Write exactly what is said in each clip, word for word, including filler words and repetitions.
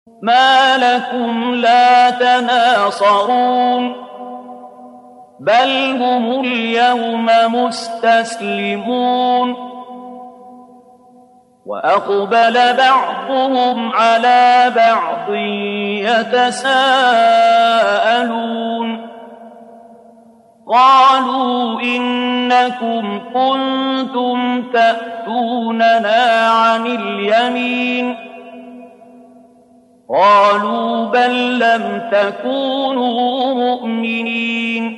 مَا لَكُمْ لَا تَنَاصَرُونَ بَلْ هُمُ الْيَوْمَ مُسْتَسْلِمُونَ وَأَقْبَلَ بَعْضُهُمْ عَلَىٰ بَعْضٍ يَتَسَاءَلُونَ قَالُوا إِنَّكُمْ كُنتُمْ تَأْتُونَنَا عَنِ الْيَمِينِ قَالُوا بَل لَّمْ تَكُونُوا مُؤْمِنِينَ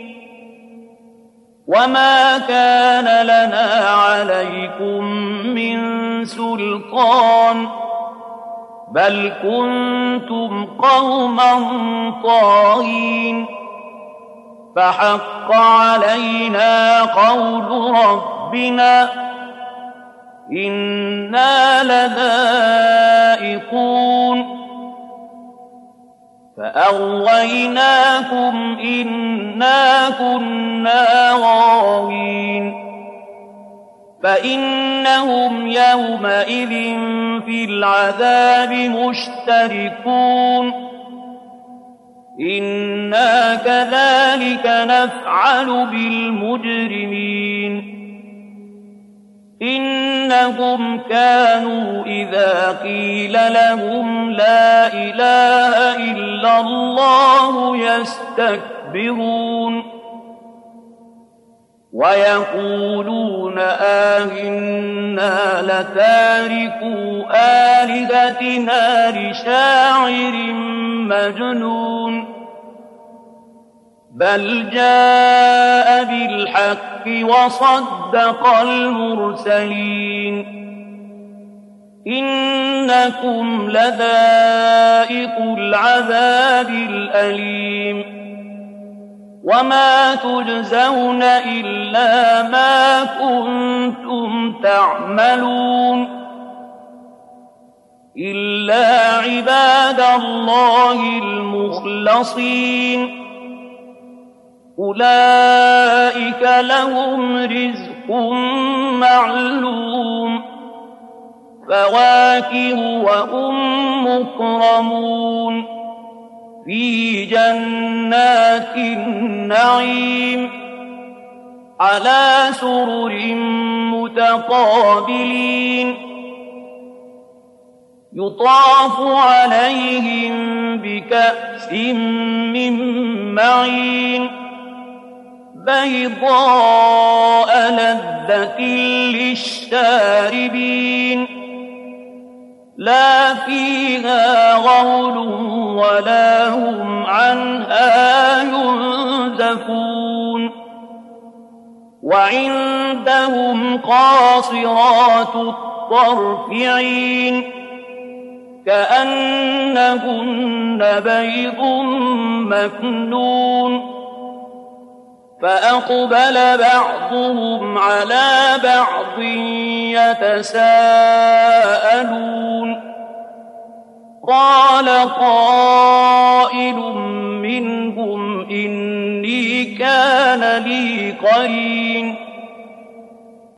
وَمَا كَانَ لَنَا عَلَيْكُم مِّن سُلْطَانٍ بَلْ كُنتُمْ قَوْمًا طَاغِينَ فَحَقَّ عَلَيْنَا قَوْلُ رَبِّنَا إِنَّا لَذَائِقُونَ فَأَغْوَيْنَاكُمْ إِنَّا كُنَّا غَاوِينَ فَإِنَّهُمْ يَوْمَئِذٍ فِي الْعَذَابِ مُشْتَرِكُونَ إِنَّا كَذَٰلِكَ نَفْعَلُ بِالْمُجْرِمِينَ إِنَّهُمْ كَانُوا إِذَا قِيلَ لَهُمْ لَا إِلَٰهَ إِلَّا اللَّهُ يَسْتَكْبِرُونَ وَيَقُولُونَ أَإِنَّا لَتَارِكُو آلِهَتِنَا لِشَاعِرٍ مَّجْنُونٍ بَلْ جَاءَ بِالْحَقِّ وَصَدَّقَ الْمُرْسَلِينَ إِنَّكُمْ لَذَائِقُو الْعَذَابِ الْأَلِيمِ وَمَا تُجْزَوْنَ إِلَّا مَا كُنتُمْ تَعْمَلُونَ إِلَّا عِبَادَ اللَّهِ الْمُخْلَصِينَ أُولَٰئِكَ لَهُمْ رِزْقٌ مَّعْلُومٌ فَوَاكِهُ وَهُم مُّكْرَمُونَ فِي جَنَّاتِ النَّعِيمِ عَلَىٰ سُرُرٍ مُّتَقَابِلِينَ يُطَافُ عَلَيْهِم بِكَأْسٍ مِّن مَّعِينٍ بَيْضَاءَ لَذَّةٍ لِّلشَّارِبِينَ لَا فِيهَا غَوْلٌ وَلَا هُمْ عَنْهَا يُنزَفُونَ وَعِندَهُمْ قَاصِرَاتُ الطَّرْفِ عِينٌ كَأَنَّهُنَّ بَيْضٌ مَّكْنُونٌ فَأَقْبَلَ بَعْضُهُمْ عَلَىٰ بَعْضٍ يَتَسَاءَلُونَ قَالَ قَائِلٌ مِّنْهُمْ إِنِّي كَانَ لِي قَرِينٌ